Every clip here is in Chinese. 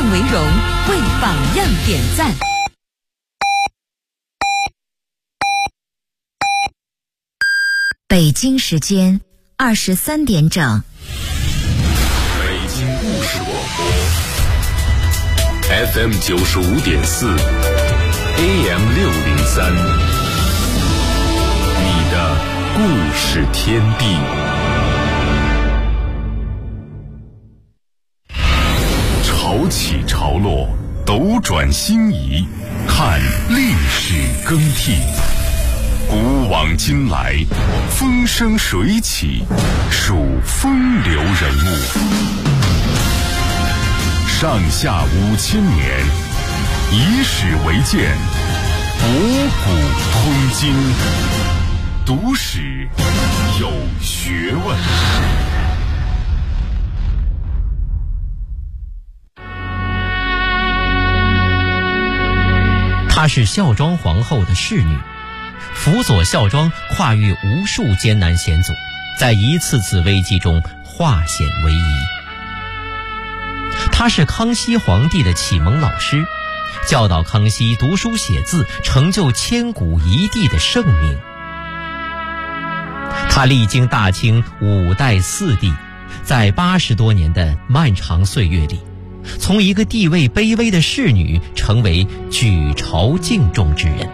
样为荣，为榜样点赞。 北京时间23点整。 北京故事广播 FM 95.4 AM 603，你的故事天地。潮起潮落，斗转星移，看历史更替。古往今来，风生水起，数风流人物。上下5000年，以史为鉴，博古通今，读史有学问。 她是孝庄皇后的侍女，辅佐孝庄跨越无数艰难险阻，在一次次危机中化险为夷。他是康熙皇帝的启蒙老师，教导康熙读书写字，成就千古一帝的盛名。他历经大清5代4帝，在80多年的漫长岁月里，从一个地位卑微的侍女成为举朝敬重之人。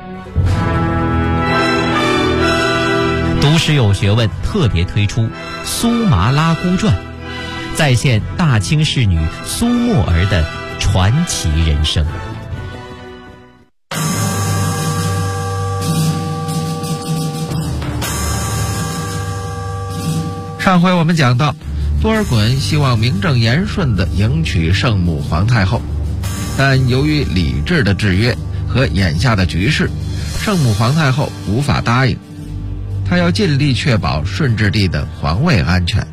读史有学问特别推出《苏麻拉姑传》，再现大清侍女苏沫儿的传奇人生。 上回我们讲到，多尔衮希望名正言顺地迎娶圣母皇太后，但由于礼制的制约和眼下的局势，圣母皇太后无法答应。他要尽力确保顺治帝的皇位安全。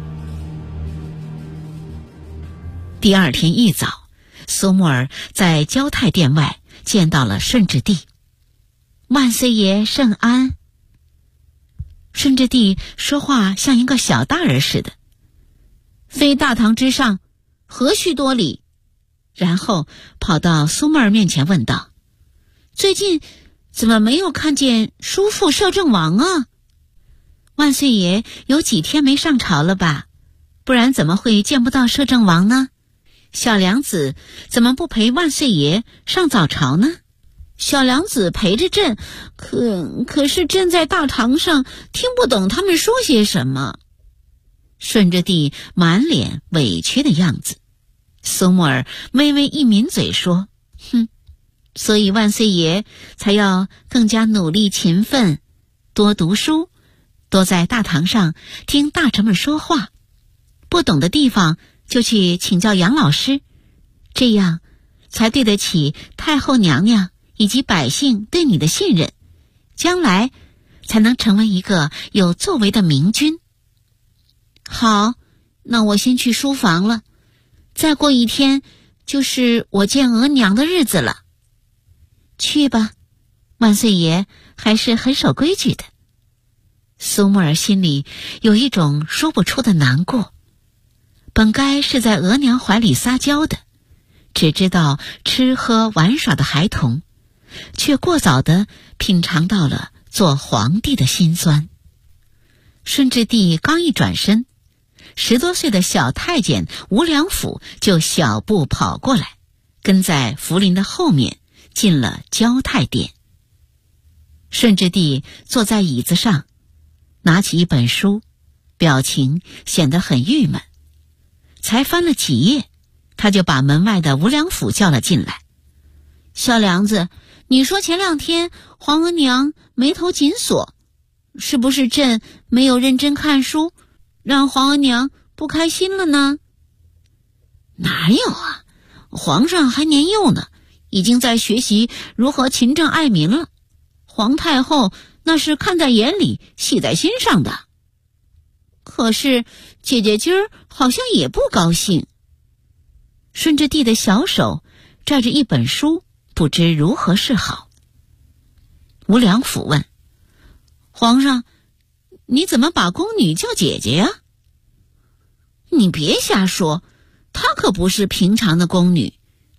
第二天一早，苏沫儿在交泰殿外见到了顺治帝。万岁爷圣安。顺治帝说话像一个小大人似的，非大堂之上，何须多礼？然后跑到苏沫儿面前问道：最近怎么没有看见叔父摄政王啊？万岁爷有几天没上朝了吧？不然怎么会见不到摄政王呢？小娘子怎么不陪万岁爷上早朝呢？小娘子陪着朕，可是朕在大堂上听不懂他们说些什么。顺治帝满脸委屈的样子。苏沫儿微微一抿嘴说：所以万岁爷才要更加努力勤奋，多读书，多在大堂上听大臣们说话，不懂的地方就去请教杨老师，这样才对得起太后娘娘以及百姓对你的信任，将来才能成为一个有作为的明君。好，那我先去书房了，再过1天就是我见额娘的日子了。去吧，万岁爷还是很守规矩的。苏沫儿心里有一种说不出的难过，本该是在额娘怀里撒娇的，只知道吃喝玩耍的孩童，却过早地品尝到了做皇帝的辛酸。顺治帝刚一转身，10多岁的小太监吴良辅就小步跑过来，跟在福临的后面进了交泰殿。顺治帝坐在椅子上，拿起一本书，表情显得很郁闷。才翻了几页，他就把门外的吴良辅叫了进来。小梁子，你说前2天皇额娘眉头紧锁，是不是朕没有认真看书，让皇额娘不开心了呢？哪有啊，皇上还年幼呢，已经在学习如何勤政爱民了。皇太后那是看在眼里，系在心上的。可是姐姐今儿好像也不高兴。顺治帝的小手拽着一本书，不知如何是好。吴良辅问：皇上，你怎么把宫女叫姐姐呀？你别瞎说，她可不是平常的宫女，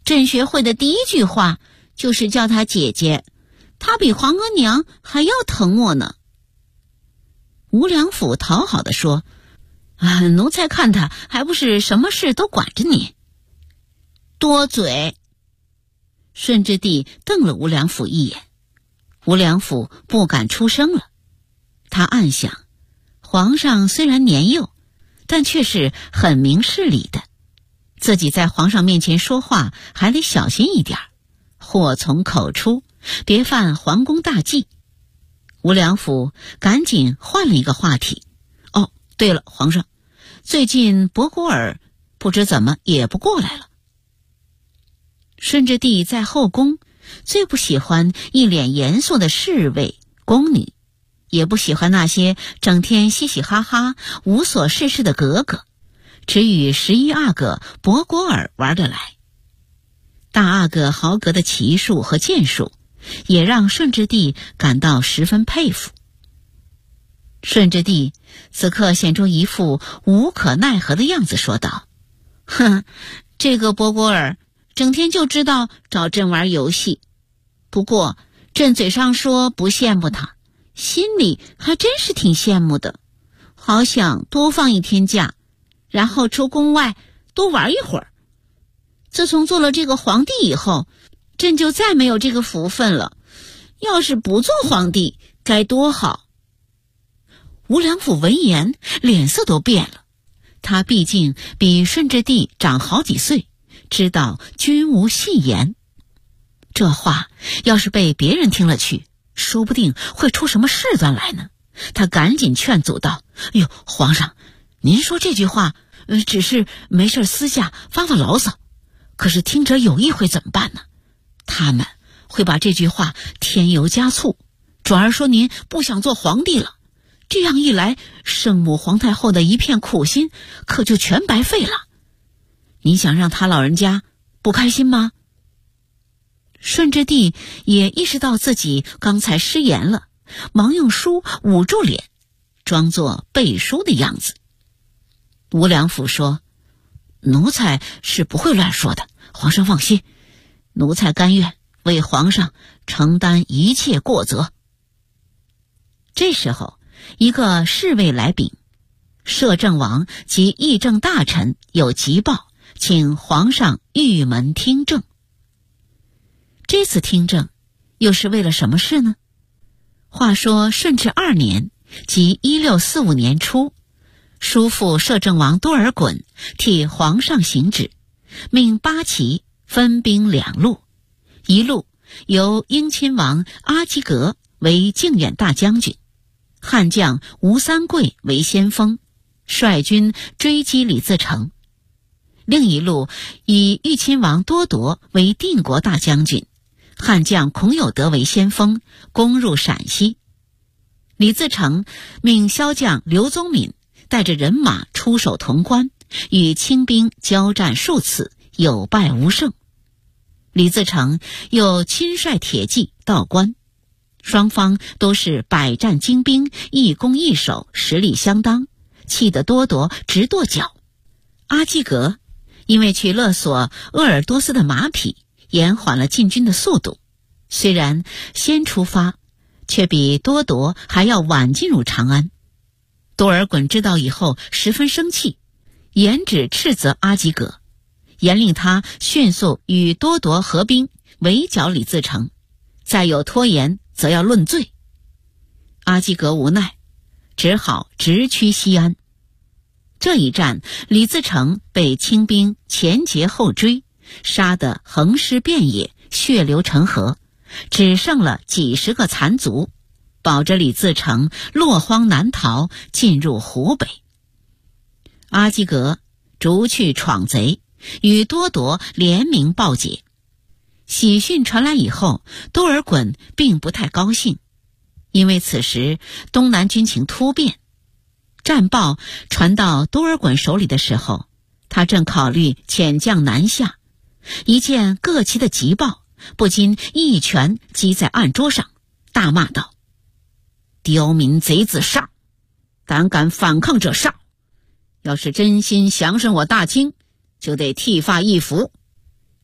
朕学会的第一句话就是叫她姐姐，她比皇额娘还要疼我呢。吴良辅讨好地说：奴才看他还不是什么事都管着你。多嘴！顺治帝瞪了吴良辅一眼，吴良辅不敢出声了。他暗想，皇上虽然年幼，但却是很明事理的，自己在皇上面前说话还得小心一点，祸从口出，别犯皇宫大忌。吴良辅赶紧换了一个话题：对了，皇上，最近博古尔不知怎么也不过来了。顺治帝在后宫最不喜欢一脸严肃的侍卫宫女，也不喜欢那些整天嘻嘻哈哈无所事事的格格，只与11阿哥博古尔玩得来。大阿哥豪格的骑术和剑术也让顺治帝感到十分佩服。顺治帝此刻显出一副无可奈何的样子，说道：这个博古尔整天就知道找朕玩游戏，不过朕嘴上说不羡慕他，心里还真是挺羡慕的，好想多放一天假，然后出宫外多玩一会儿。自从做了这个皇帝以后，朕就再没有这个福分了，要是不做皇帝该多好。吴良辅闻言脸色都变了，他毕竟比顺治帝长好几岁，知道君无戏言，这话要是被别人听了去，说不定会出什么事端来呢。他赶紧劝阻道：皇上，您说这句话只是没事私下发发牢骚，可是听者有意会怎么办呢？他们会把这句话添油加醋，转而说您不想做皇帝了，这样一来，圣母皇太后的一片苦心可就全白费了。你想让他老人家不开心吗？顺治帝也意识到自己刚才失言了，忙用书捂住脸，装作背书的样子。吴良辅说：奴才是不会乱说的，皇上放心，奴才甘愿为皇上承担一切过责。这时候，一个侍卫来禀，摄政王及议政大臣有急报，请皇上御门听政。这次听政又是为了什么事呢？话说顺治2年，即1645年初，叔父摄政王多尔衮替皇上行旨，命8旗分兵2路，一路由英亲王阿基格为靖远大将军，悍将吴三桂为先锋，率军追击李自成；另一路以豫亲王多铎为定国大将军，悍将孔有德为先锋，攻入陕西。李自成命骁将刘宗敏带着人马出守潼关，与清兵交战数次，有败无胜。李自成又亲率铁骑到关，双方都是百战精兵，一攻一守，实力相当，气得多铎直跺脚。阿基格因为去勒索鄂尔多斯的马匹，延缓了进军的速度，虽然先出发，却比多铎还要晚进入长安。多尔衮知道以后十分生气，严旨斥责阿基格，严令他迅速与多铎合兵围剿李自成，再有拖延则要论罪。阿基格无奈，只好直趋西安。这一战，李自成被清兵前截后追，杀得横尸遍野，血流成河，只剩了几十个残卒，保着李自成落荒难逃，进入湖北。阿基格逐去闯贼，与多铎联名报捷。喜讯传来以后，多尔衮并不太高兴，因为此时东南军情突变。战报传到多尔衮手里的时候，他正考虑遣将南下，一见各旗的急报，不禁一拳击在案桌上，大骂道：刁民贼子上，胆敢反抗者上！要是真心降顺我大清，就得剃发易服。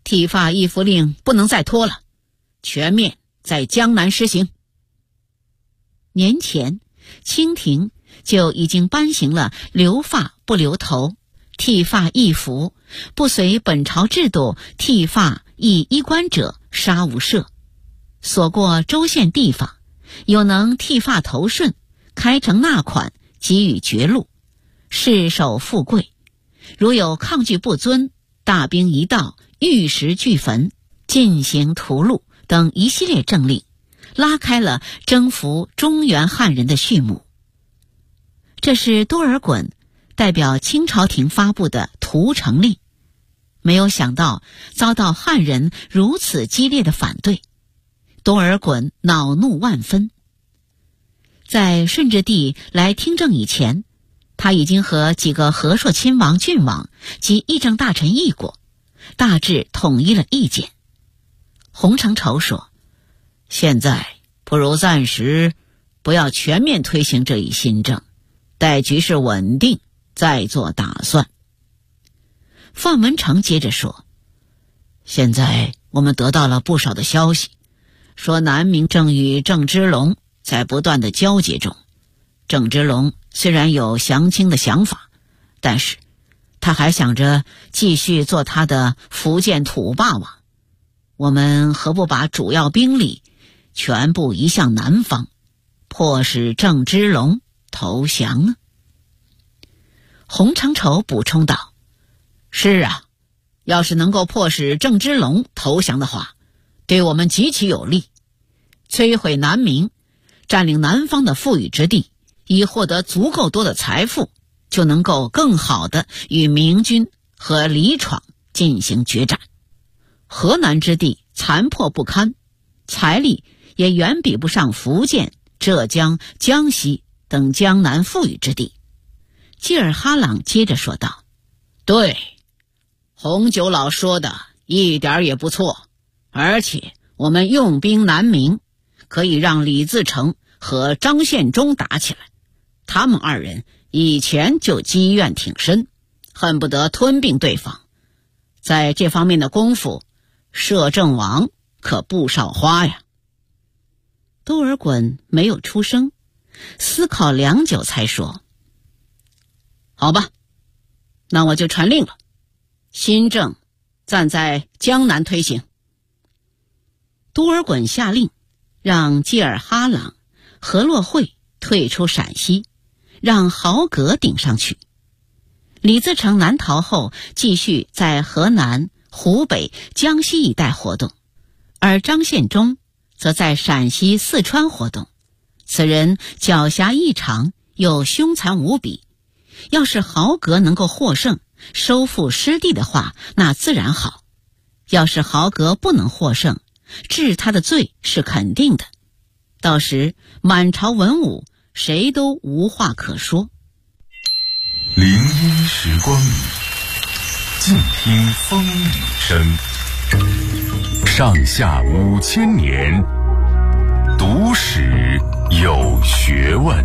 剃发易服令不能再拖了，全面在江南施行。年前，清廷就已经颁行了留发不留头、剃发易服、不随本朝制度剃发易衣冠者杀无赦。所过州县地方，有能剃发头顺、开城纳款，给予爵禄，世守富贵；如有抗拒不遵，大兵一到，玉石俱焚，进行屠戮等一系列政令，拉开了征服中原汉人的序幕。这是多尔衮代表清朝廷发布的屠城令，没有想到遭到汉人如此激烈的反对，多尔衮恼怒万分。在顺治帝来听政以前，他已经和几个和硕亲王、郡王及议政大臣议过，大致统一了意见。洪承畴说，现在不如暂时不要全面推行这一新政，待局势稳定再做打算。范文成接着说，现在我们得到了不少的消息，说南明正与郑芝龙在不断的交接中。郑芝龙虽然有降清的想法，但是他还想着继续做他的福建土霸王。我们何不把主要兵力全部移向南方，迫使郑芝龙投降呢？洪承畴补充道，是啊，要是能够迫使郑芝龙投降的话，对我们极其有利，摧毁南明，占领南方的富裕之地，以获得足够多的财富，就能够更好地与明军和李闯进行决战。河南之地残破不堪，财力也远比不上福建、浙江、江西等江南富裕之地。济尔哈朗接着说道，对，洪九老说的一点也不错，而且我们用兵南明，可以让李自成和张献忠打起来，他们二人以前就积怨挺深，恨不得吞并对方，在这方面的功夫，摄政王可不少花呀。多尔衮没有出声，思考良久才说，好吧，那我就传令了，新政暂在江南推行。多尔衮下令让济尔哈朗、何洛会退出陕西，让豪格顶上去。李自成南逃后，继续在河南、湖北、江西一带活动，而张献忠则在陕西、四川活动。此人狡黠异常，又凶残无比，要是豪格能够获胜，收复失地的话，那自然好；要是豪格不能获胜，治他的罪是肯定的，到时满朝文武谁都无话可说。 林荫时光里，静听风雨声。上下5000年，读史有学问。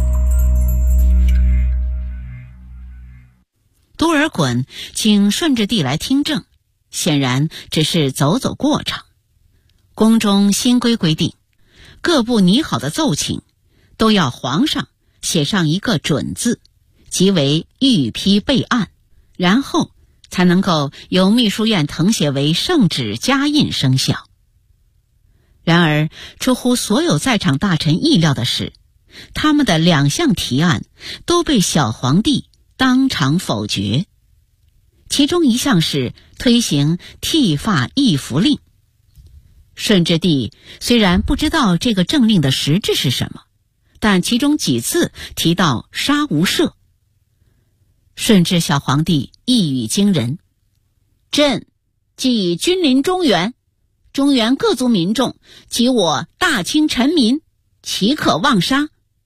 多尔衮请顺治帝来听政，显然只是走走过场。宫中新规规定，各部拟好的奏请都要皇上写上一个准字，即为御批备案，然后才能够由秘书院誊写为圣旨加印生效。然而出乎所有在场大臣意料的是，他们的2项提案都被小皇帝当场否决。其中一项是推行剃发易服令。顺治帝虽然不知道这个政令的实质是什么，但其中几次提到杀无赦。顺治小皇帝一语惊人，朕既君临中原，中原各族民众及我大清臣民，岂可妄杀？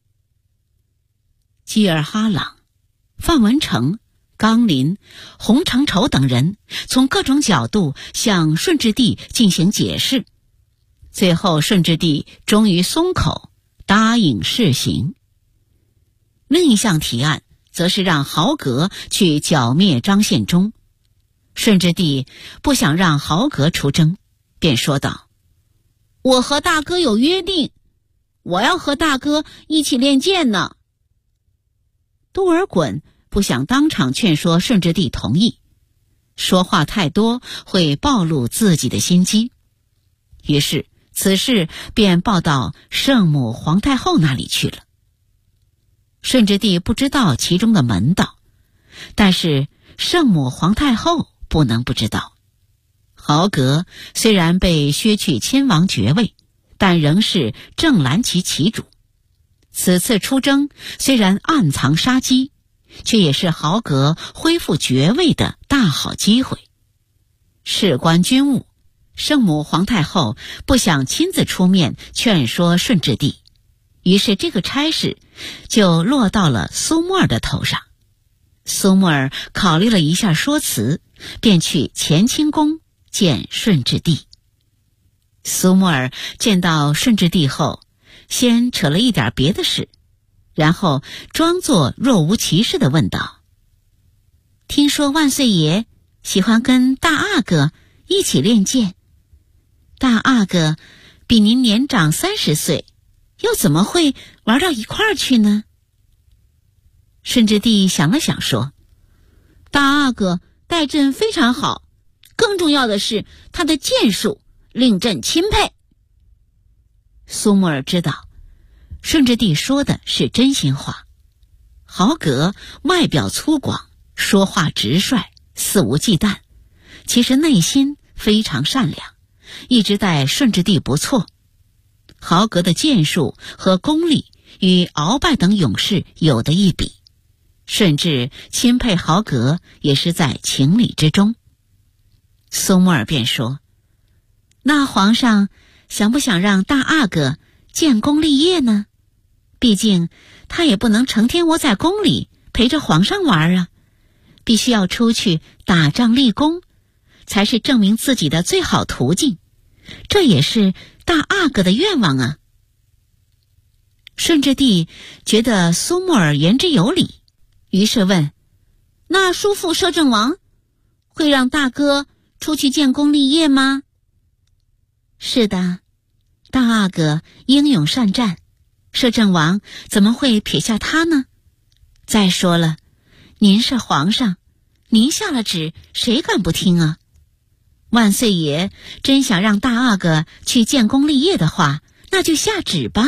济尔哈朗、范文成、纲林、洪承畴等人从各种角度向顺治帝进行解释，最后顺治帝终于松口，答应试行。另一项提案则是让豪格去剿灭张献忠。 顺治帝不想让豪格出征，便说道：“我和大哥有约定，我要和大哥一起练剑呢。”多尔衮不想当场劝说顺治帝同意，说话太多会暴露自己的心机，于是此事便报到圣母皇太后那里去了。顺治帝不知道其中的门道，但是圣母皇太后不能不知道。豪格虽然被削去亲王爵位，但仍是正蓝旗旗主。此次出征虽然暗藏杀机，却也是豪格恢复爵位的大好机会。事关军务，圣母皇太后不想亲自出面劝说顺治帝，于是这个差事就落到了苏沫儿的头上。苏沫儿考虑了一下说辞，便去乾清宫见顺治帝。苏沫儿见到顺治帝后，先扯了一点别的事，然后装作若无其事地问道：“听说万岁爷喜欢跟大阿哥一起练剑，大阿哥比您年长30岁，又怎么会玩到一块儿去呢？”顺治帝想了想说：“大阿哥带阵非常好，更重要的是他的剑术令朕钦佩。”苏沫儿知道顺治帝说的是真心话。豪格外表粗犷，说话直率，肆无忌惮，其实内心非常善良，一直待顺治帝不错。豪格的剑术和功力与鳌拜等勇士有得一比，甚至钦佩豪格也是在情理之中。苏沫儿便说：“那皇上想不想让大阿哥建功立业呢？毕竟他也不能成天窝在宫里陪着皇上玩啊，必须要出去打仗立功，才是证明自己的最好途径，这也是大阿哥的愿望啊。”顺治帝觉得苏沫儿言之有理，于是问：“那叔父摄政王会让大哥出去建功立业吗？”“是的，大阿哥英勇善战，摄政王怎么会撇下他呢？再说了，您是皇上，您下了旨，谁敢不听啊？万岁爷真想让大阿哥去建功立业的话，那就下旨吧。”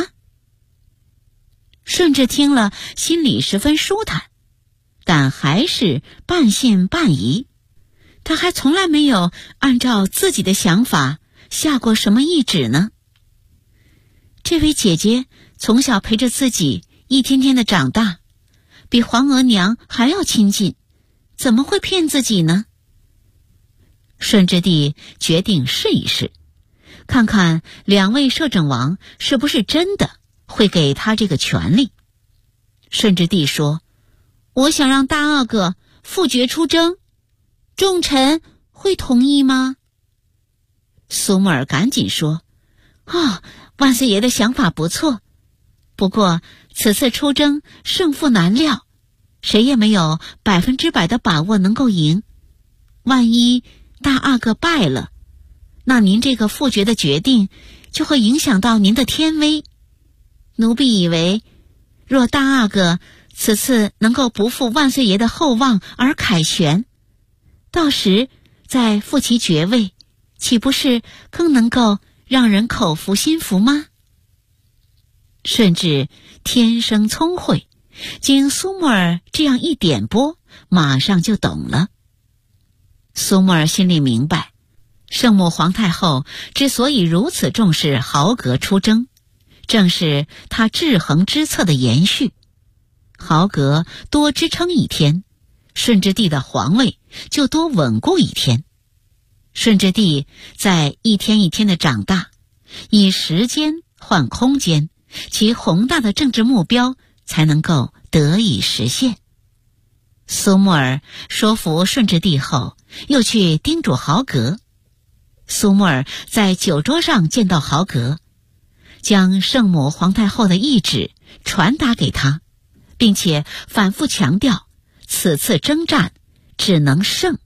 顺治听了，心里十分舒坦，但还是半信半疑。他还从来没有按照自己的想法下过什么懿旨呢。这位姐姐从小陪着自己一天天的长大，比皇额娘还要亲近，怎么会骗自己呢？顺治帝决定试一试，看看两位摄政王是不是真的会给他这个权利。顺治帝说：“我想让大阿哥复爵出征，众臣会同意吗？”苏沫儿赶紧说：“万岁爷的想法不错，不过此次出征胜负难料，谁也没有100%的把握能够赢。万一大阿哥败了，那您这个复爵的决定就会影响到您的天威。奴婢以为，若大阿哥此次能够不负万岁爷的厚望而凯旋，到时再复其爵位，岂不是更能够让人口服心服吗？”顺治天生聪慧，经苏沫儿这样一点拨，马上就懂了。苏沫儿心里明白，圣母皇太后之所以如此重视豪格出征，正是她制衡之策的延续。豪格多支撑一天，顺治帝的皇位就多稳固一天。顺治帝在一天一天的长大，以时间换空间，其宏大的政治目标才能够得以实现。苏沫儿说服顺治帝后，又去叮嘱豪格。苏沫儿在酒桌上见到豪格，将圣母皇太后的懿旨传达给他，并且反复强调此次征战只能胜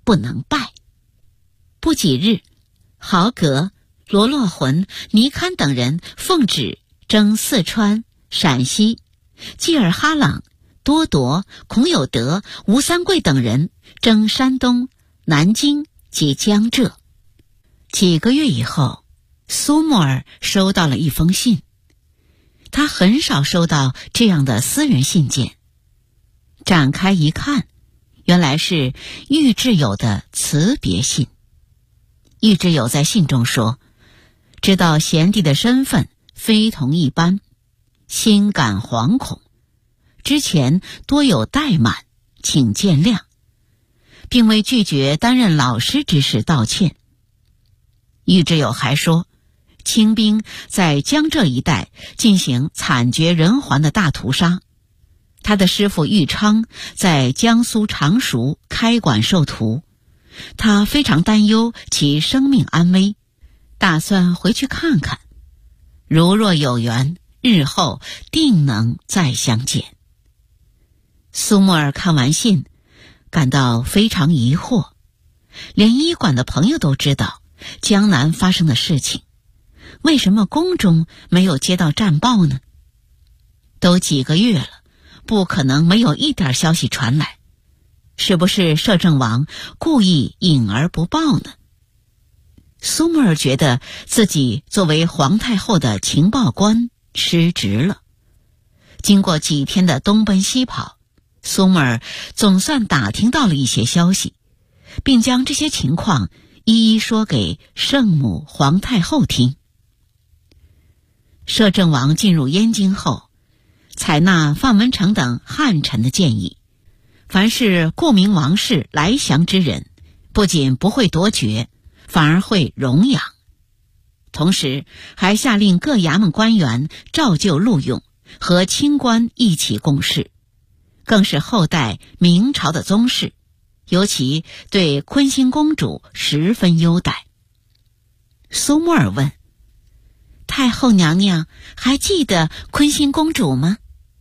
不能败。不几日，豪格、罗洛浑、尼堪等人奉旨征四川、陕西，济尔哈朗、多铎、孔有德、吴三桂等人征山东、南京及江浙。几个月以后，苏沫尔收到了一封信。他很少收到这样的私人信件，展开一看，原来是郁志友的辞别信。郁志友在信中说，知道贤弟的身份非同一般，心感惶恐，之前多有怠慢，请见谅，并为拒绝担任老师之事道歉。郁志友还说，清兵在江浙一带进行惨绝人寰的大屠杀，他的师父郁昌在江苏常熟开馆授徒，他非常担忧其生命安危，打算回去看看，如若有缘，日后定能再相见。苏沫尔看完信，感到非常疑惑，连医馆的朋友都知道江南发生的事情，为什么宫中没有接到战报呢？都几个月了，不可能没有一点消息传来，是不是摄政王故意隐而不报呢？苏沫尔觉得自己作为皇太后的情报官失职了。经过几天的东奔西跑，苏沫尔总算打听到了一些消息，并将这些情况一一说给圣母皇太后听。摄政王进入燕京后，采纳范文成等汉臣的建议，凡是顾名王室来降之人，不仅不会夺爵，反而会荣养。同时还下令各衙门官员照旧录用，和清官一起共事，更是后代明朝的宗室，尤其对坤兴公主十分优待。苏沫尔问，太后娘娘还记得坤兴公主吗？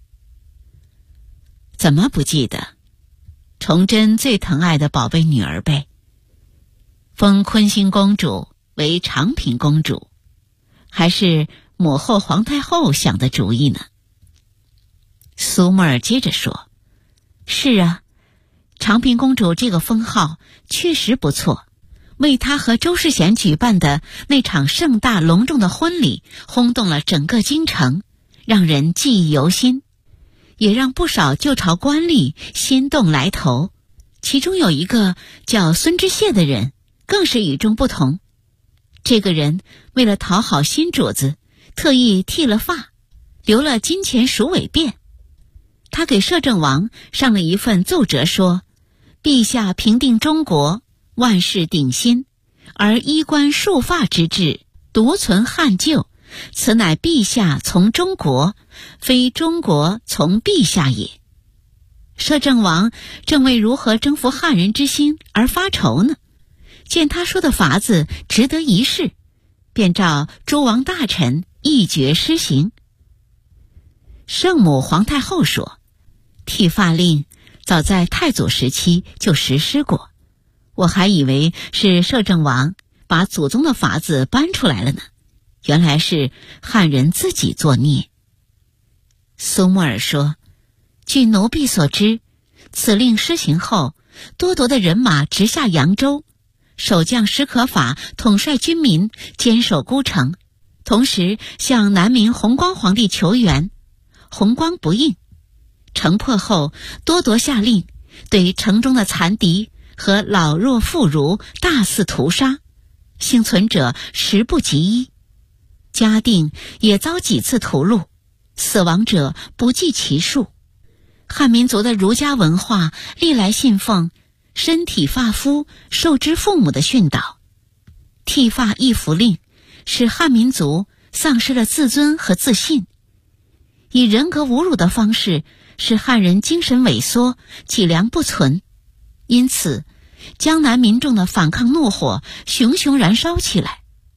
怎么不记得？崇祯最疼爱的宝贝女儿呗。封坤兴公主为长平公主，还是母后皇太后想的主意呢？苏沫尔接着说，是啊，长平公主这个封号确实不错，为她和周世贤举办的那场盛大隆重的婚礼轰动了整个京城，让人记忆犹新，也让不少旧朝官吏心动来投。其中有一个叫孙知谢的人更是与众不同，这个人为了讨好新主子，特意剃了发，留了金钱鼠尾辫。他给摄政王上了一份奏折，说陛下平定中国，万事鼎新，而衣冠束发之制独存汉旧，此乃陛下从中国，非中国从陛下也。摄政王正为如何征服汉人之心而发愁呢，见他说的法子值得一试，便召诸王大臣一决施行。圣母皇太后说，剃发令早在太祖时期就实施过，我还以为是摄政王把祖宗的法子搬出来了呢，原来是汉人自己作孽。苏沫尔说，据奴婢所知，此令施行后，多铎的人马直下扬州，守将史可法统帅军民坚守孤城，同时向南明弘光皇帝求援，弘光不应。城破后，多铎下令对城中的残敌和老弱妇孺大肆屠杀，幸存者10不及1，嘉定也遭几次屠戮，死亡者不计其数。汉民族的儒家文化历来信奉身体发肤受之父母的训导，剃发易服令使汉民族丧失了自尊和自信，以人格侮辱的方式使汉人精神萎缩，脊梁不存。因此江南民众的反抗怒火熊熊燃烧起来。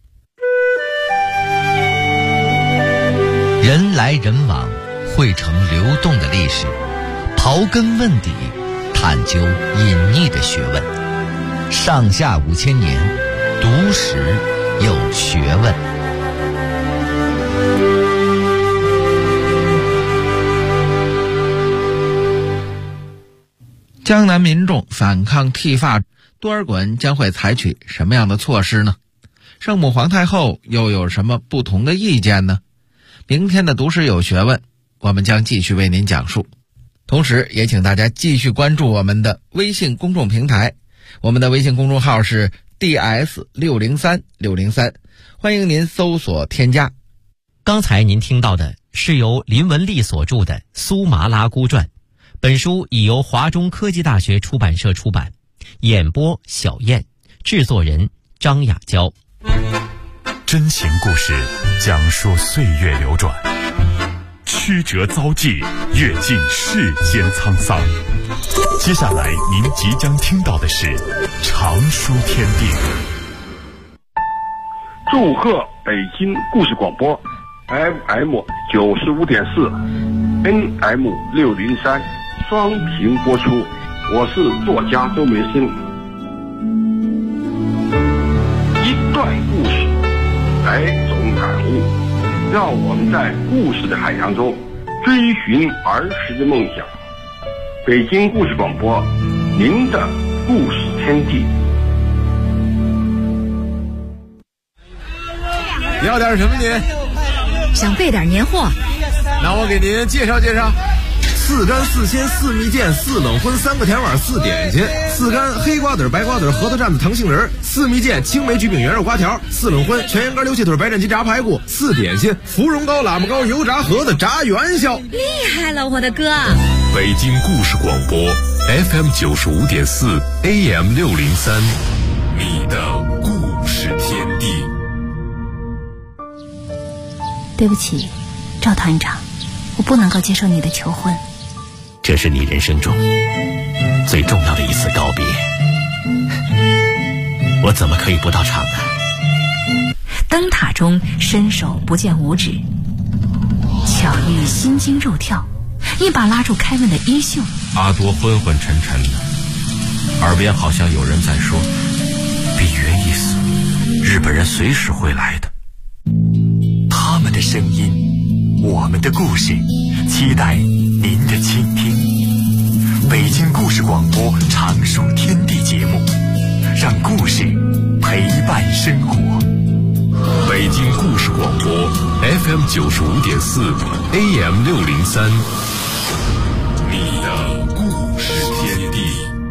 人来人往，汇成流动的历史，刨根问底，探究隐匿的学问。 上下5000年，读史有学问。 江南民众反抗剃发，多尔衮将会采取什么样的措施呢？圣母皇太后又有什么不同的意见呢？明天的读史有学问，我们将继续为您讲述。同时也请大家继续关注我们的微信公众平台，我们的微信公众号是 DS603603，欢迎您搜索添加。 刚才您听到的是由林文丽所著的《苏麻拉姑传》，本书已由华中科技大学出版社出版，演播小燕，制作人张雅娇。 真情故事讲述岁月流转，曲折遭际，阅尽世间沧桑。接下来您即将听到的是常书天地。 祝贺北京故事广播 FM 95.4 NM 603双屏播出，我是作家周梅生。一段故事，来种感悟，让我们在故事的海洋中追寻儿时的梦想。北京故事广播，您的故事天地。 你要点什么您？ 想备点年货。 那我给您介绍介绍。4干4鲜4蜜饯4冷荤3个甜碗4点心，4干黑瓜子白瓜子核桃蘸子糖杏仁，4蜜饯青梅焗饼圆肉瓜条，4冷荤全羊肝溜气腿白斩鸡炸排骨，4点心芙蓉糕喇嘛糕油炸盒子炸元宵。 厉害了，我的哥！ 北京故事广播 FM 95.4 AM 603，你的故事天地。 对不起，赵团长，我不能够接受你的求婚。 这是你人生中最重要的一次告别，我怎么可以不到场呢？ 灯塔中伸手不见五指，巧遇心惊肉跳，一把拉住凯文的衣袖。 阿多昏昏沉沉的，耳边好像有人在说：比约一死，日本人随时会来的。 他们的声音，我们的故事，期待您的倾听。北京故事广播常书天地节目，让故事陪伴生活。 北京故事广播 FM 95.4 AM 603，你的故事天地。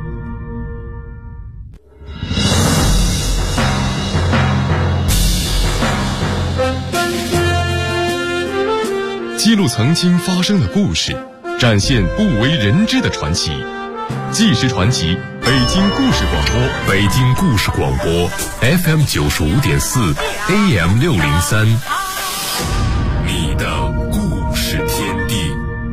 记录曾经发生的故事，展现不为人知的传奇。纪实传奇，北京故事广播，北京故事广播 FM 95.4 AM 603，你的故事天地。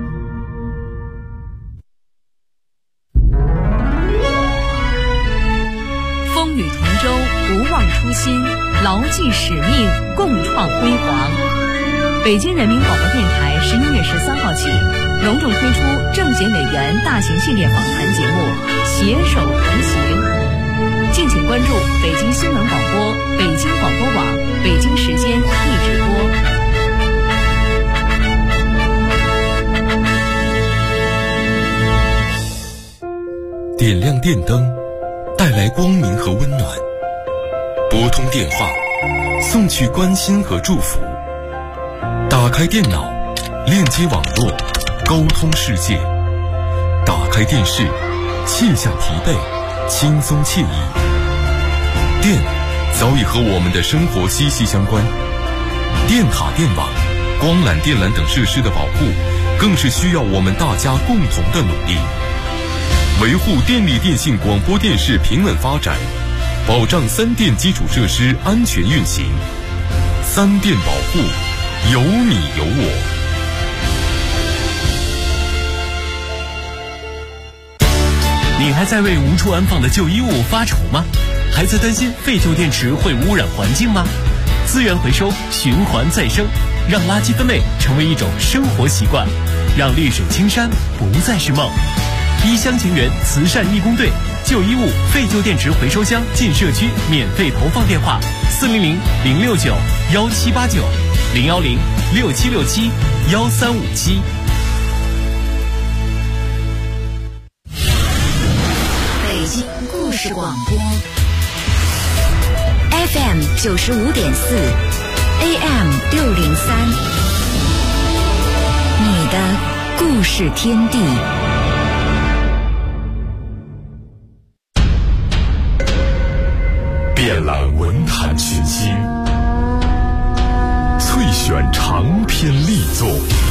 风雨同舟，不忘初心，牢记使命，共创辉煌。北京人民广播电台11月13号起隆重推出政协委员大型系列访谈节目《携手同行》，敬请关注北京新闻广播、北京广播网、北京时间一直播。 点亮电灯，带来光明和温暖；拨通电话，送去关心和祝福；打开电脑，链接网络，沟通世界；打开电视，卸下疲惫，轻松惬意。电早已和我们的生活息息相关，电塔、电网、光缆、电缆等设施的保护，更是需要我们大家共同的努力。维护电力电信广播电视平稳发展，保障三电基础设施安全运行。三电保护，有你有我。 你还在为无处安放的旧衣物发愁吗？还在担心废旧电池会污染环境吗？资源回收，循环再生，让垃圾分类成为一种生活习惯，让绿水青山不再是梦。一乡情缘慈善义工队旧衣物、废旧电池回收箱进社区免费投放电话：400-069-1789，010-6767-1357。 北京故事广播 FM 95.4 AM 603，你的故事天地。 遍览文坛群星，萃选长篇力作，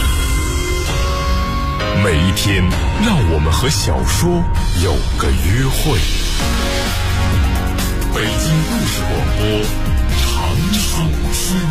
每一天让我们和小说有个约会。北京故事广播，长寿天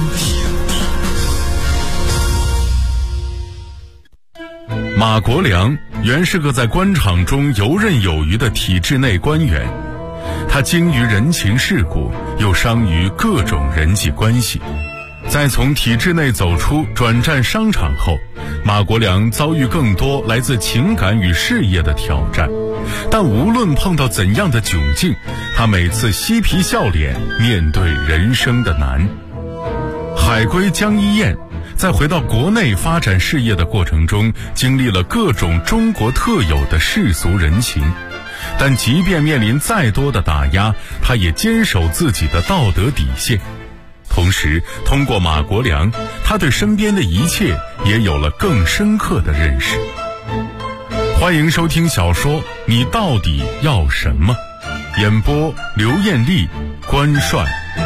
地。马国良原是个在官场中游刃有余的体制内官员，他精于人情世故，又商于各种人际关系。在从体制内走出，转战商场后，马国良遭遇更多来自情感与事业的挑战。但无论碰到怎样的窘境，他每次嬉皮笑脸面对人生的难。海归江一燕在回到国内发展事业的过程中，经历了各种中国特有的世俗人情，但即便面临再多的打压，他也坚守自己的道德底线。同时，通过马国良，他对身边的一切也有了更深刻的认识。欢迎收听小说《你到底要什么》，演播刘艳丽、关帅。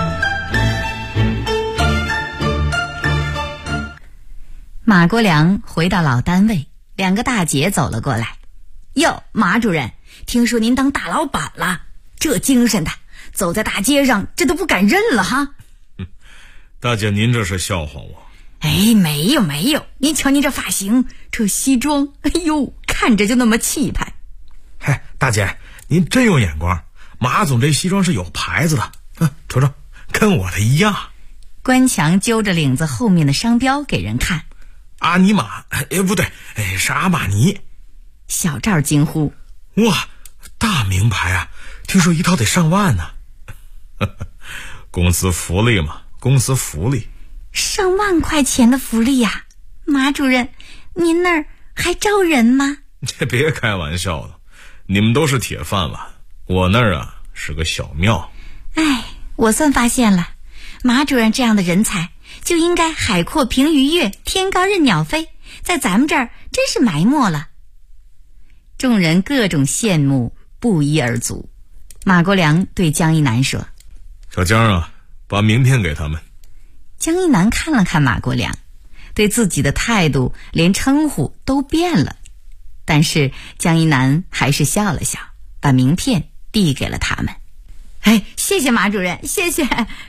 马国良回到老单位，两个大姐走了过来。哟，马主任，听说您当大老板了，这精神的，走在大街上这都不敢认了哈。 大姐，您这是笑话我？ 哎，没有，您瞧您这发型，这西装，哎呦，看着就那么气派。 嘿，大姐，您真有眼光，马总这西装是有牌子的，瞅瞅，跟我的一样。 关强揪着领子后面的商标给人看。 阿尼玛，不对，是阿玛尼。 小赵惊呼： 哇，大名牌啊，听说一套得上万呢。 公司福利嘛，公司福利。 上万块钱的福利呀，马主任，您那儿还招人吗？ 这别开玩笑了，你们都是铁饭碗，我那儿啊是个小庙。 哎，我算发现了，马主任这样的人才就应该海阔凭鱼跃，天高任鸟飞，在咱们这儿真是埋没了。众人各种羡慕，不一而足。马国良对江一南说： 小江啊，把名片给他们。 江一南看了看马国良，对自己的态度连称呼都变了，但是江一南还是笑了笑，把名片递给了他们。哎，谢谢马主任，谢谢。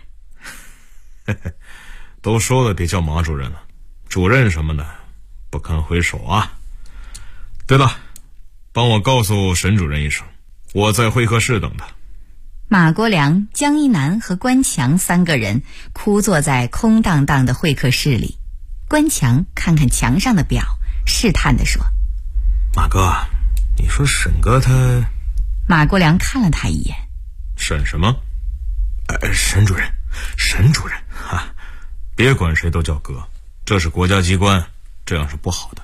都说了别叫马主任了，主任什么的不堪回首啊。对了，帮我告诉沈主任一声，我在会客室等他。 马国良、江一南和关强三个人枯坐在空荡荡的会客室里。关强看看墙上的表，试探地说： 马哥，你说沈哥他…… 马国良看了他一眼。 沈什么？ 沈主任，沈主任哈， 别管谁都叫哥，这是国家机关，这样是不好的。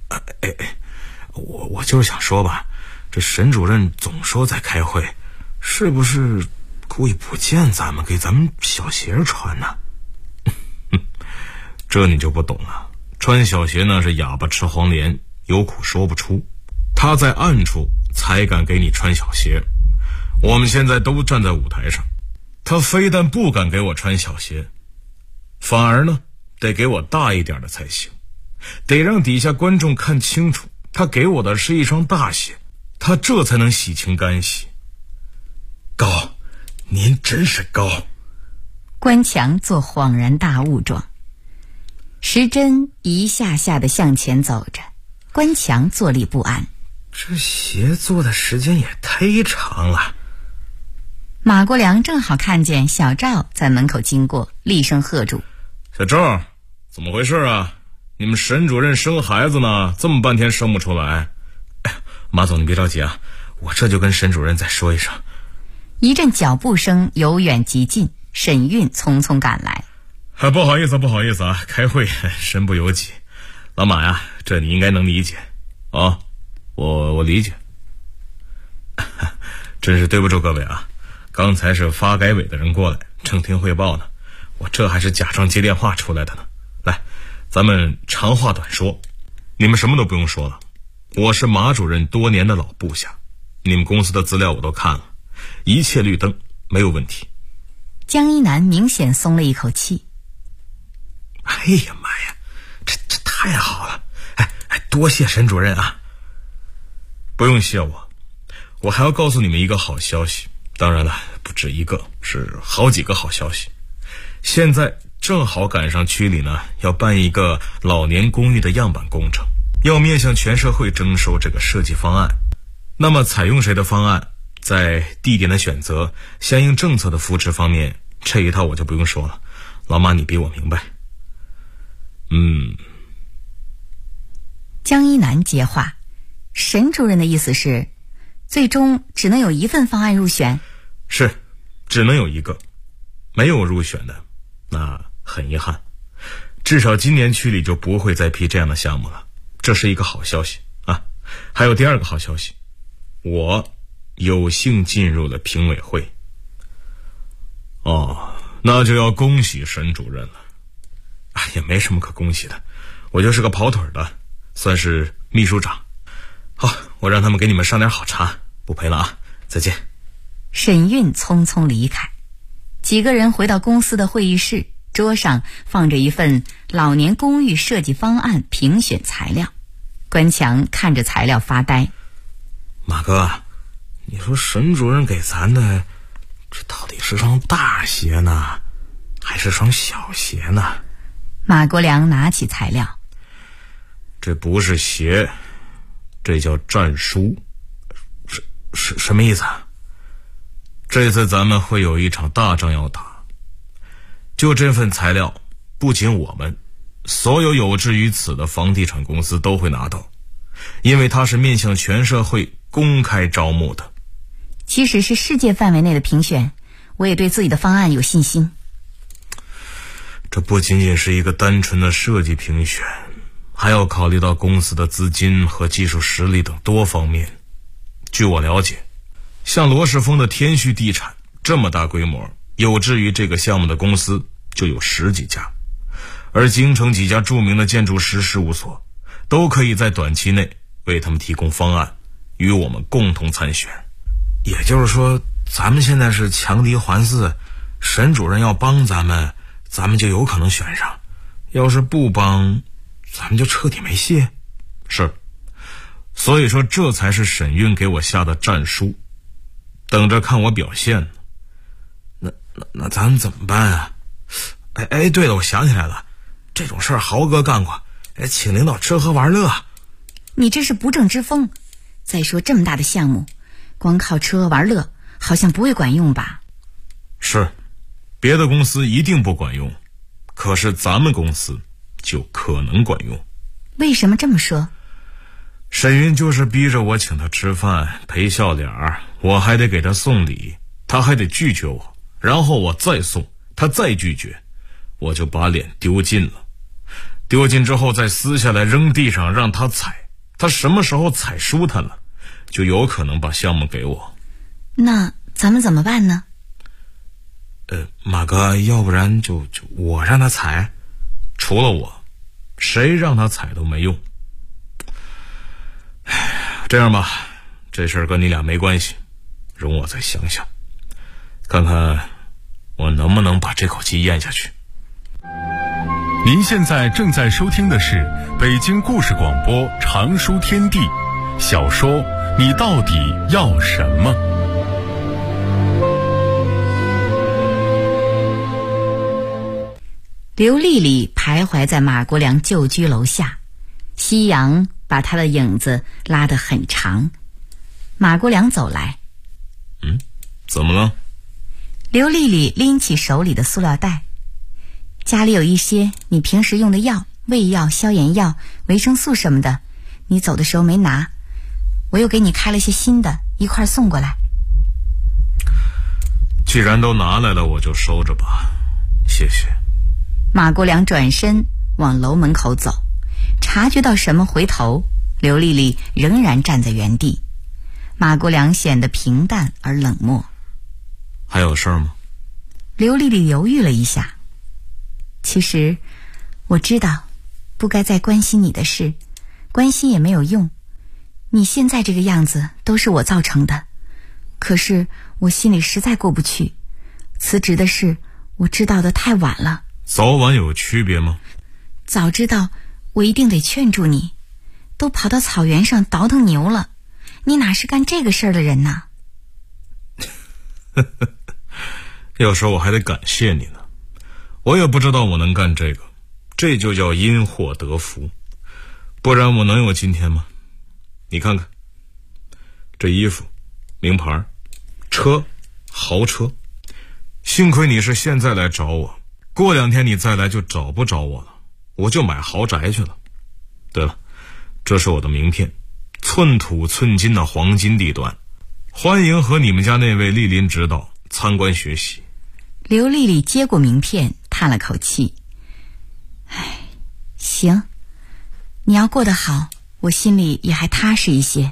我就是想说吧，这沈主任总说在开会，是不是故意不见咱们，给咱们小鞋穿呢？ 这你就不懂了，穿小鞋呢是哑巴吃黄连，有苦说不出。他在暗处才敢给你穿小鞋，我们现在都站在舞台上，他非但不敢给我穿小鞋，反而呢得给我大一点的才行，得让底下观众看清楚他给我的是一双大鞋，他这才能喜情干喜。 高，您真是高。 关强做恍然大悟状。时针一下下地向前走着，关强坐立不安。 这鞋做的时间也忒长了。 马国良正好看见小赵在门口经过，厉声喝住： 小赵，怎么回事啊？你们沈主任生孩子呢，这么半天生不出来。 马总你别着急啊， 我这就跟沈主任再说一声。 一阵脚步声由远及近，沈运匆匆赶来。 不好意思啊，开会身不由己。老马呀，这你应该能理解啊。我理解。真是对不住各位啊，刚才是发改委的人过来正听汇报呢，我这还是假装接电话出来的呢。来，咱们长话短说，你们什么都不用说了，我是马主任多年的老部下，你们公司的资料我都看了，一切绿灯，没有问题。 江一南明显松了一口气。 哎呀妈呀，这太好了！多谢沈主任啊！不用谢我还要告诉你们一个好消息，当然了，不止一个，是好几个好消息。现在正好赶上区里呢要办一个老年公寓的样板工程，要面向全社会征收这个设计方案。那么采用谁的方案，在地点的选择、相应政策的扶持方面，这一套我就不用说了，老马你比我明白。 江一南接话，沈主任的意思是最终只能有一份方案入选？ 是，只能有一个，没有入选的，那很遗憾，至少今年区里就不会再批这样的项目了，这是一个好消息啊。还有第二个好消息，我有幸进入了评委会。那就要恭喜沈主任了。也没什么可恭喜的，我就是个跑腿的，算是秘书长。好，我让他们给你们上点好茶，不陪了啊，再见。 沈运匆匆离开，几个人回到公司的会议室，桌上放着一份老年公寓设计方案评选材料。关强看着材料发呆。 马哥，你说沈主任给咱的这到底是双大鞋呢，还是双小鞋呢？ 马国良拿起材料。 这不是鞋，这叫战书。是什么意思啊？这次咱们会有一场大仗要打，就这份材料，不仅我们，所有有志于此的房地产公司都会拿到，因为它是面向全社会公开招募的。 即使是世界范围内的评选，我也对自己的方案有信心。 这不仅仅是一个单纯的设计评选，还要考虑到公司的资金和技术实力等多方面。据我了解，像罗世峰的天旭地产这么大规模有志于这个项目的公司就有10几家，而京城几家著名的建筑师事务所都可以在短期内为他们提供方案，与我们共同参选。也就是说，咱们现在是强敌环伺，沈主任要帮咱们就有可能选上，要是不帮，咱们就彻底没戏。是，所以说这才是沈运给我下的战书，等着看我表现呢。那咱怎么办啊？对了，我想起来了，这种事儿豪哥干过，请领导吃喝玩乐。 你这是不正之风。再说这么大的项目，光靠吃喝玩乐好像不会管用吧？ 是，别的公司一定不管用，可是咱们公司就可能管用。 为什么这么说？ 沈云就是逼着我请他吃饭陪笑脸儿，我还得给他送礼，他还得拒绝我，然后我再送，他再拒绝，我就把脸丢尽了。丢尽之后再撕下来扔地上让他踩，他什么时候踩舒坦了，就有可能把项目给我。 那咱们怎么办呢？ 马哥，要不然就我让他踩，除了我，谁让他踩都没用。这样吧，这事儿跟你俩没关系，容我再想想，看看我能不能把这口气咽下去。 您现在正在收听的是北京故事广播长书天地小说《你到底要什么》。 刘丽丽徘徊在马国良旧居楼下，夕阳把她的影子拉得很长。马国良走来。 怎么了？ 刘丽丽拎起手里的塑料袋，家里有一些你平时用的药，胃药、消炎药、维生素什么的，你走的时候没拿，我又给你开了些新的， 一块送过来。 既然都拿来了，我就收着吧，谢谢。 马国良转身往楼门口走，察觉到什么回头，刘丽丽仍然站在原地。马国良显得平淡而冷漠。 还有事儿吗？ 刘丽丽犹豫了一下。其实我知道不该再关心你的事，关心也没有用，你现在这个样子都是我造成的，可是我心里实在过不去。辞职的事我知道的太晚了。 早晚有区别吗？ 早知道我一定得劝住你，都跑到草原上倒腾牛了，你哪是干这个事儿的人呢？ 要说我还得感谢你呢，我也不知道我能干这个，这就叫因祸得福，不然我能有今天吗？你看看这衣服，名牌，车，豪车，幸亏你是现在来找我，过2天你再来就找不着我了，我就买豪宅去了。对了，这是我的名片，寸土寸金的黄金地段，欢迎和你们家那位莅临指导参观学习。 刘丽丽接过名片，叹了口气。唉，行，你要过得好，我心里也还踏实一些。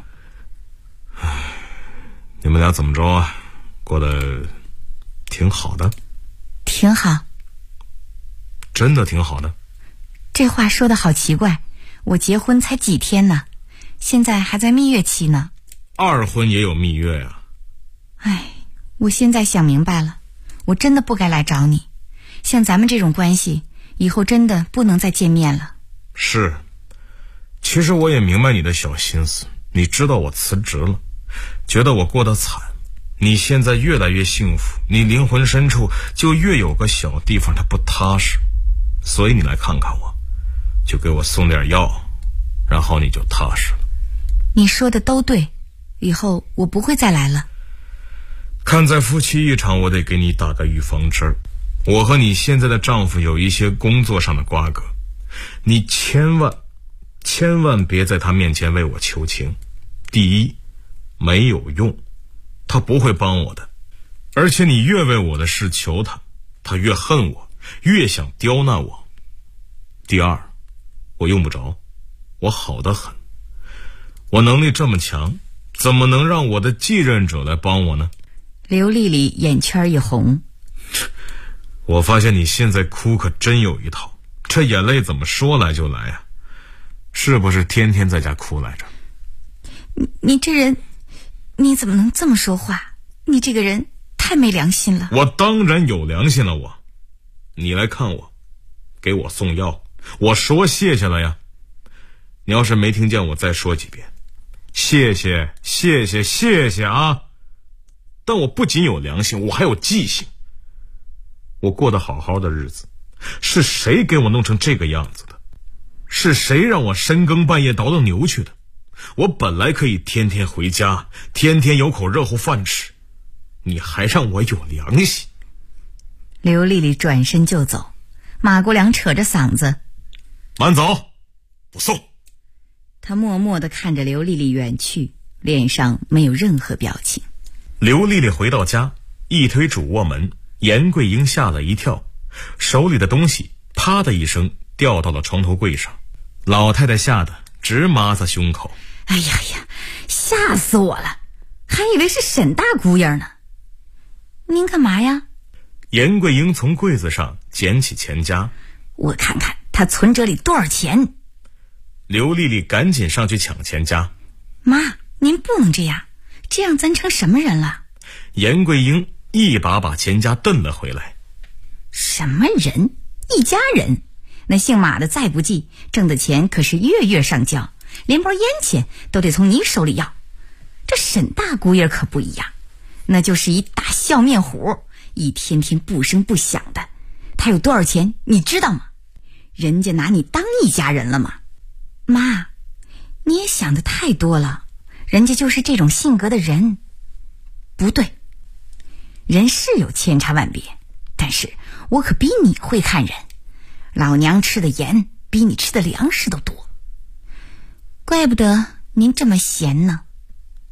你们俩怎么着啊？过得挺好的？ 挺好。 真的挺好的？ 这话说得好奇怪，我结婚才几天呢，现在还在蜜月期呢。 二婚也有蜜月呀。 唉，我现在想明白了，我真的不该来找你，像咱们这种关系以后真的不能再见面了。 是，其实我也明白你的小心思，你知道我辞职了，觉得我过得惨，你现在越来越幸福，你灵魂深处就越有个小地方它不踏实，所以你来看看我，就给我送点药，然后你就踏实了。 你说的都对，以后我不会再来了。 看在夫妻一场，我得给你打个预防针。我和你现在的丈夫有一些工作上的瓜葛，你千万别在他面前为我求情。第一，没有用，他不会帮我的，而且你越为我的事求他，他越恨我，越想刁难我。第二，我用不着，我好得很，我能力这么强，怎么能让我的继任者来帮我呢？ 刘丽丽眼圈一红。 我发现你现在哭可真有一套，这眼泪怎么说来就来啊？是不是天天在家哭来着？ 你这人，你怎么能这么说话？你这个人太没良心了。 我当然有良心了，你来看我，给我送药，我说谢谢了呀。你要是没听见，我再说几遍，谢谢谢谢谢谢啊！但我不仅有良心，我还有记性。我过得好好的日子，是谁给我弄成这个样子的？是谁让我深更半夜倒腾牛去的？我本来可以天天回家，天天有口热乎饭吃，你还让我有良心。 刘丽丽转身就走，马国良扯着嗓子： 慢走，不送。 他默默地看着刘丽丽远去，脸上没有任何表情。 刘丽丽回到家，一推主卧门，严桂英吓了一跳，手里的东西啪的一声掉到了床头柜上，老太太吓得直抹着胸口。 哎呀呀，吓死我了，还以为是沈大姑爷呢。您干嘛呀？ 严桂英从柜子上捡起钱夹， 我看看她存折里多少钱。 刘丽丽赶紧上去抢钱夹。 妈，您不能这样，这样咱成什么人了？ 严桂英一把把钱夹瞪了回来。 什么人？一家人，那姓马的再不济，挣的钱可是月月上交，连包烟钱都得从你手里要。这沈大姑爷可不一样，那就是一大笑面虎，一天天不声不响的。他有多少钱你知道吗？人家拿你当一家人了吗？妈，你也想得太多了，人家就是这种性格的人。不对，人是有千差万别，但是我可比你会看人，老娘吃的盐比你吃的粮食都多，怪不得您这么闲呢。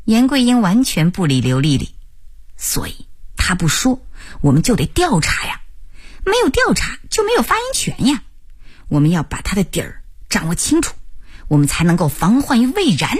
严桂英完全不理刘丽丽，所以她不说，我们就得调查呀，没有调查就没有发言权呀。我们要把她的底儿掌握清楚，我们才能够防患于未然。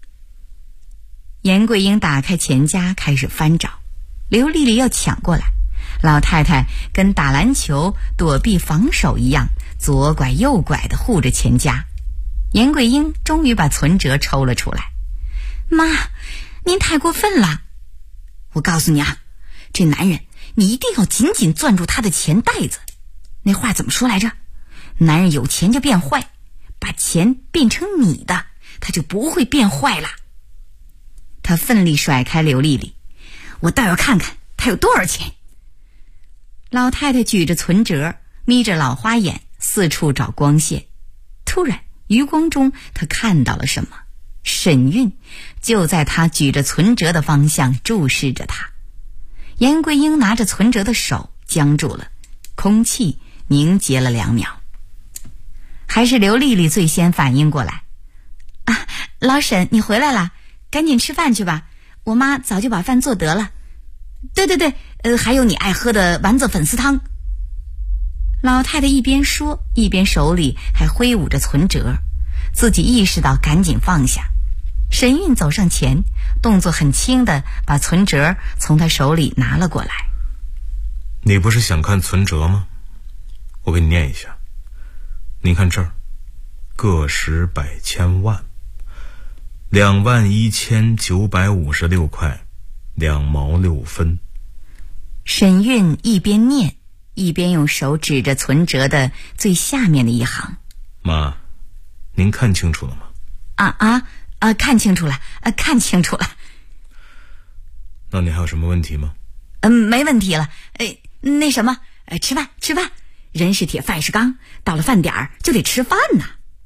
严桂英打开钱夹开始翻找，刘丽丽要抢过来，老太太跟打篮球躲避防守一样，左拐右拐地护着钱夹。严桂英终于把存折抽了出来。妈，您太过分了。我告诉你啊，这男人你一定要紧紧攥住他的钱袋子。那话怎么说来着？男人有钱就变坏，把钱变成你的，他就不会变坏了。他奋力甩开刘丽丽，我倒要看看他有多少钱。老太太举着存折，眯着老花眼，四处找光线。突然余光中她看到了什么，沈韵就在她举着存折的方向注视着她。严桂英拿着存折的手僵住了，空气凝结了2秒。还是刘丽丽最先反应过来。啊，老沈你回来了，赶紧吃饭去吧，我妈早就把饭做得了。对，还有你爱喝的丸子粉丝汤。老太太一边说，一边手里还挥舞着存折，自己意识到赶紧放下。沈韵走上前，动作很轻地把存折从她手里拿了过来。 你不是想看存折吗？我给你念一下。你看这儿，个十百千万，21956块2毛6分。 沈韵一边念一边用手指着存折的最下面的一行。 妈，您看清楚了吗？ 看清楚了，看清楚了。 那你还有什么问题吗？ 没问题了。那什么，吃饭，人是铁，饭是钢，到了饭点儿就得吃饭呐。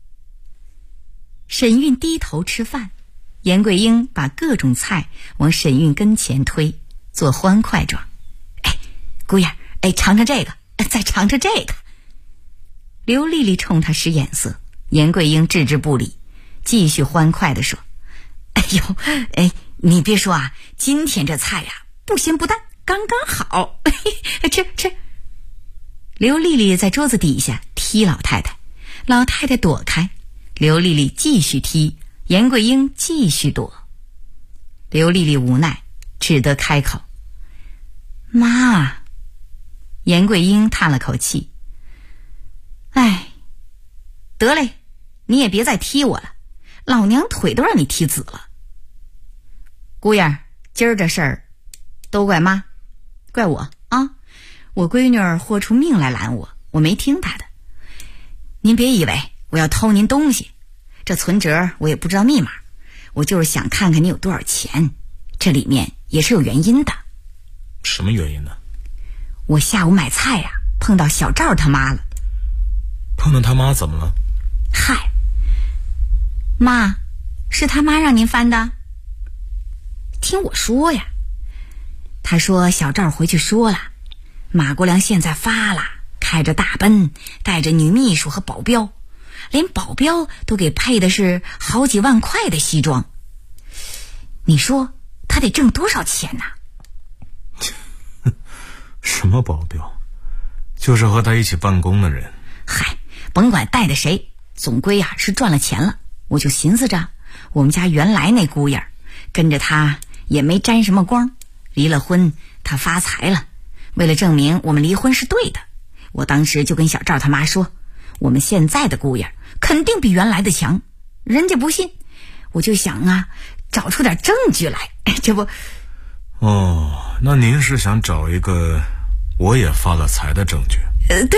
沈韵低头吃饭，严桂英把各种菜往沈韵跟前推，做欢快状。姑爷，尝尝这个，再尝尝这个。刘丽丽冲她使眼色，严桂英置之不理，继续欢快地说：你别说啊，今天这菜呀，不咸不淡，刚刚好。吃。刘丽丽在桌子底下踢老太太，老太太躲开，刘丽丽继续踢，严桂英继续躲。刘丽丽无奈，只得开口：妈。严桂英叹了口气：得嘞，你也别再踢我了，老娘腿都让你踢紫了。姑爷，今儿这事儿都怪妈，怪我啊！我闺女儿豁出命来拦我，我没听她的。您别以为我要偷您东西，这存折我也不知道密码，我就是想看看你有多少钱，这里面也是有原因的。 什么原因呢？ 我下午买菜呀，碰到小赵他妈了。 碰到他妈怎么了？ 嗨，妈，是他妈让您翻的？听我说呀，他说小赵回去说了，马国良现在发了，开着大奔，带着女秘书和保镖，连保镖都给配的是好几万块的西装。你说他得挣多少钱呢？ 什么保镖？就是和他一起办公的人。 嗨，甭管带的谁，总归啊是赚了钱了。我就寻思着，我们家原来那姑爷跟着他也没沾什么光，离了婚他发财了。为了证明我们离婚是对的，我当时就跟小赵他妈说，我们现在的姑爷肯定比原来的强。人家不信，我就想啊，找出点证据来。这不， 那您是想找一个我也发了财的证据？ 对。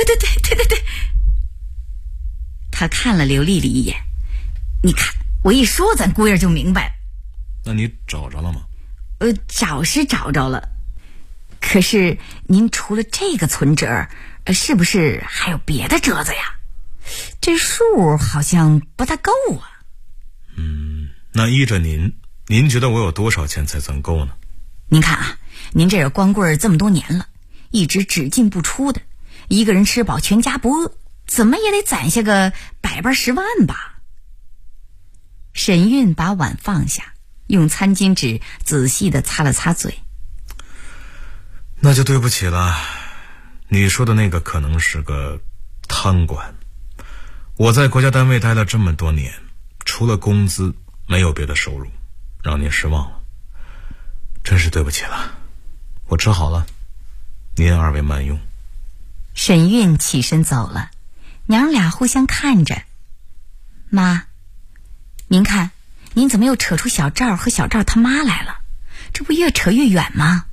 他看了刘丽丽一眼，你看我一说，咱姑爷就明白了。 那你找着了吗？ 找是找着了，可是您除了这个存折，是不是还有别的折子呀？这数好像不太够啊。 那依着您觉得我有多少钱才算够呢？ 您看啊，您这光棍这么多年了，一直只进不出的，一个人吃饱全家不饿，怎么也得攒下个100-10万吧。沈韵把碗放下， 用餐巾纸仔细地擦了擦嘴。 那就对不起了，你说的那个可能是个贪官。我在国家单位待了这么多年，除了工资没有别的收入，让您失望了，真是对不起了。我吃好了，您二位慢用。 沈韵起身走了，娘俩互相看着。妈，您看，您怎么又扯出小赵和小赵他妈来了？这不越扯越远吗？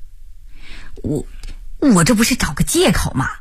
我这不是找个借口吗？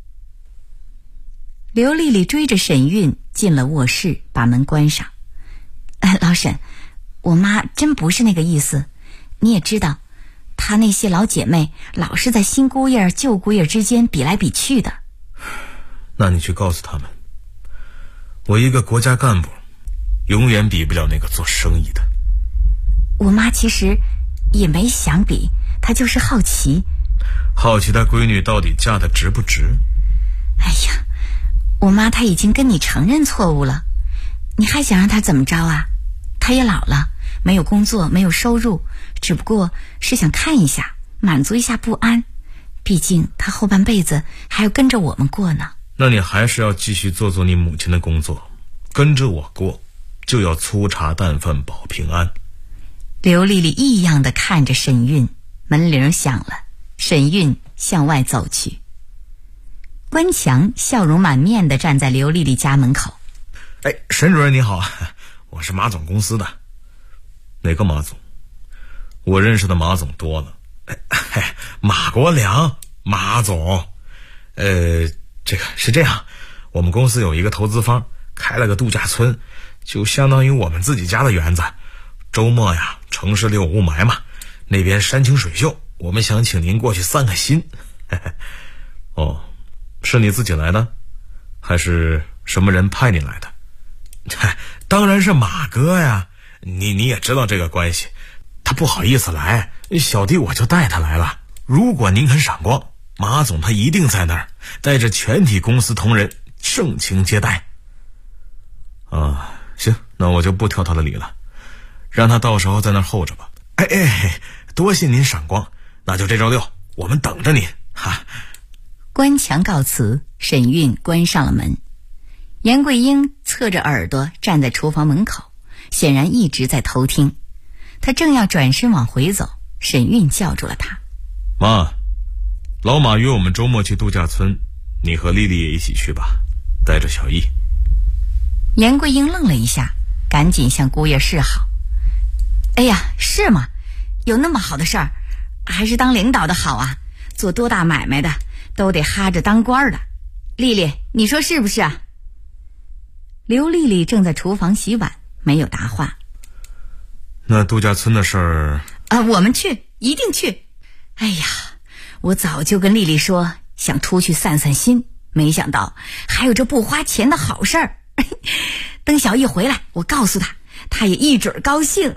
刘丽丽追着沈韵进了卧室，把门关上。老沈，我妈真不是那个意思，你也知道，她那些老姐妹老是在新姑爷旧姑爷之间比来比去的。 那你去告诉他们，我一个国家干部永远比不了那个做生意的。 我妈其实也没想比，她就是好奇。 好奇她闺女到底嫁得值不值？ 哎呀，我妈她已经跟你承认错误了，你还想让她怎么着啊？她也老了，没有工作，没有收入，只不过是想看一下，满足一下不安。毕竟她后半辈子还要跟着我们过呢。 那你还是要继续做你母亲的工作，跟着我过，就要粗茶淡饭保平安。 刘丽丽异样地看着沈韵，门铃响了，沈韵向外走去。关强笑容满面地站在刘丽丽家门口。 沈主任你好，我是马总公司的。哪个马总？我认识的马总多了。马国良，马总。这个是这样，我们公司有一个投资方开了个度假村，就相当于我们自己家的园子。周末呀，城市里有雾霾嘛，那边山清水秀，我们想请您过去散个心。哦，是你自己来的，还是什么人派你来的？当然是马哥呀，你也知道这个关系，他不好意思来，小弟我就带他来了。如果您肯闪光，马总他一定在那儿，带着全体公司同仁盛情接待。行，那我就不挑他的理了，让他到时候在那儿候着吧。多谢您闪光，那就这周六我们等着您哈。 关强告辞，沈韵关上了门。严桂英侧着耳朵站在厨房门口，显然一直在偷听。他正要转身往回走，沈韵叫住了他。 妈，老马约我们周末去度假村，你和丽丽也一起去吧，带着小易。 严桂英愣了一下，赶紧向姑爷示好。哎呀，是吗？有那么好的事儿，还是当领导的好啊，做多大买卖的都得哈着当官的。丽丽，你说是不是啊？刘丽丽正在厨房洗碗，没有答话。 那度假村的事儿我们去，一定去。哎呀，我早就跟丽丽说想出去散散心，没想到还有这不花钱的好事儿。等小易回来，我告诉他，他也一准高兴。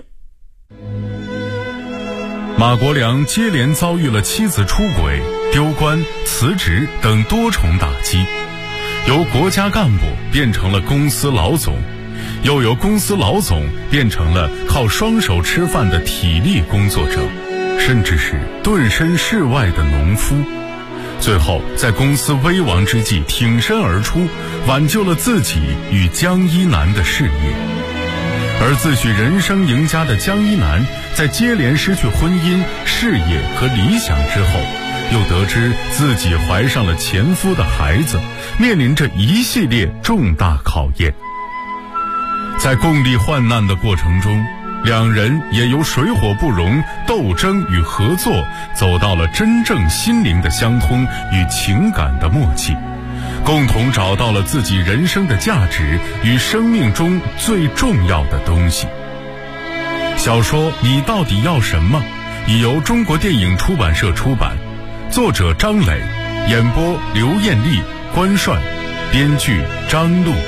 马国良接连遭遇了妻子出轨、丢官、辞职等多重打击，由国家干部变成了公司老总，又由公司老总变成了靠双手吃饭的体力工作者，甚至是顿身事外的农夫。最后在公司危亡之际挺身而出，挽救了自己与江一南的事业。而自诩人生赢家的江一南，在接连失去婚姻、事业和理想之后，又得知自己怀上了前夫的孩子，面临着一系列重大考验。在共历患难的过程中，两人也由水火不容、斗争与合作，走到了真正心灵的相通与情感的默契，共同找到了自己人生的价值与生命中最重要的东西。小说《你到底要什么》已由中国电影出版社出版，作者张磊，演播刘艳丽、关涮，编剧张璐。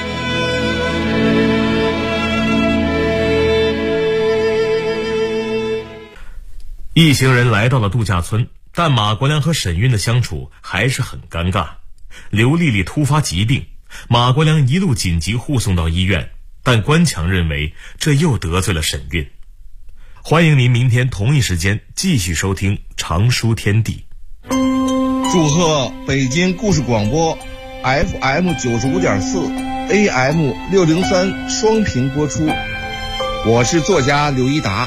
一行人来到了度假村，但马国良和沈韵的相处还是很尴尬。刘丽丽突发疾病，马国良一路紧急护送到医院，但关强认为这又得罪了沈韵。 欢迎您明天同一时间继续收听常书天地。 祝贺北京故事广播 FM 95.4 AM 603双频播出。我是作家刘一达。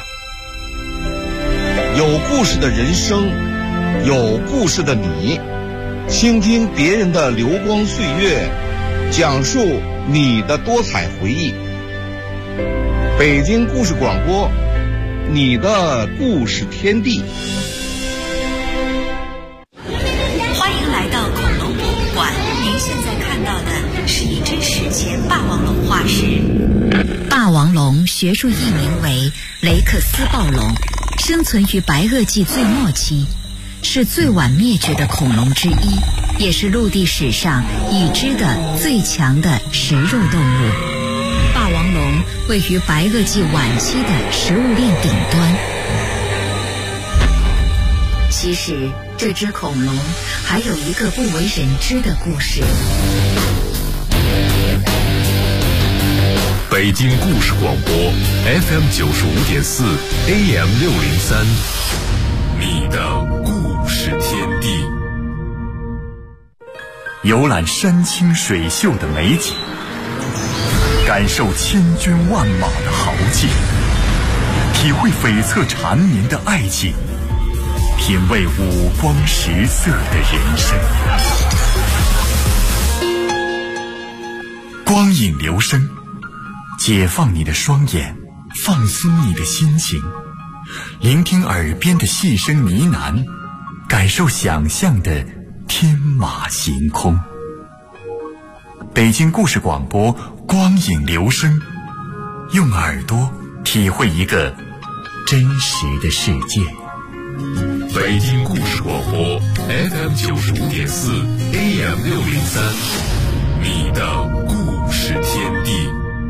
有故事的人生，有故事的你，倾听别人的流光岁月，讲述你的多彩回忆。北京故事广播，你的故事天地。 欢迎来到恐龙博物馆，您现在看到的是一只史前霸王龙化石。霸王龙学术译名为雷克斯暴龙，生存于白垩纪最末期，是最晚灭绝的恐龙之一，也是陆地史上已知的最强的食肉动物。霸王龙位于白垩纪晚期的食物链顶端。其实这只恐龙还有一个不为人知的故事。 北京故事广播 FM 95.4 AM 603，你的故事天地。 游览山清水秀的美景，感受千军万马的豪劲，体会悱恻缠绵的爱情，品味五光十色的人生。光影留声，解放你的双眼，放松你的心情，聆听耳边的细声呢喃，感受想象的天马行空。北京故事广播，光影留声，用耳朵体会一个真实的世界。 北京故事广播 FM 95.4 AM 603，你的故事天地。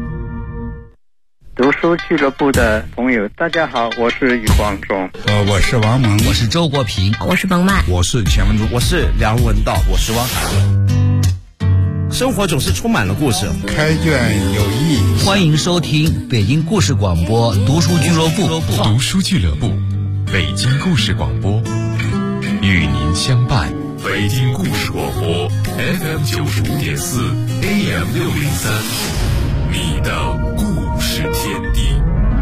读书俱乐部的朋友，大家好，我是余光中。 我是王蒙， 我是周国平， 我是冯曼， 我是钱文竹， 我是梁文道，我是汪海伦。生活总是充满了故事， 开卷有益。 欢迎收听北京故事广播读书俱乐部。 读书俱乐部，北京故事广播，与您相伴。北京故事广播 FM 95.4 AM 603，你的故事天地。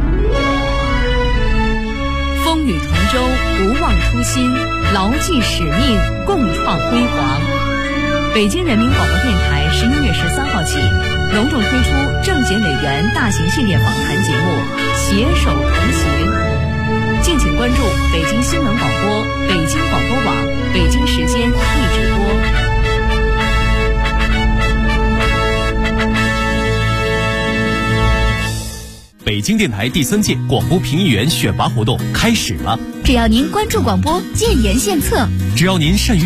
风雨同舟，不忘初心，牢记使命，共创辉煌。北京人民广播电台11月13号起，隆重推出政协委员大型系列访谈节目《携手同行》，敬请关注北京新闻广播、北京广播网、北京时间一直播。 北京电台第3届广播评议员选拔活动开始了， 只要您关注广播，建言献策， 只要您善于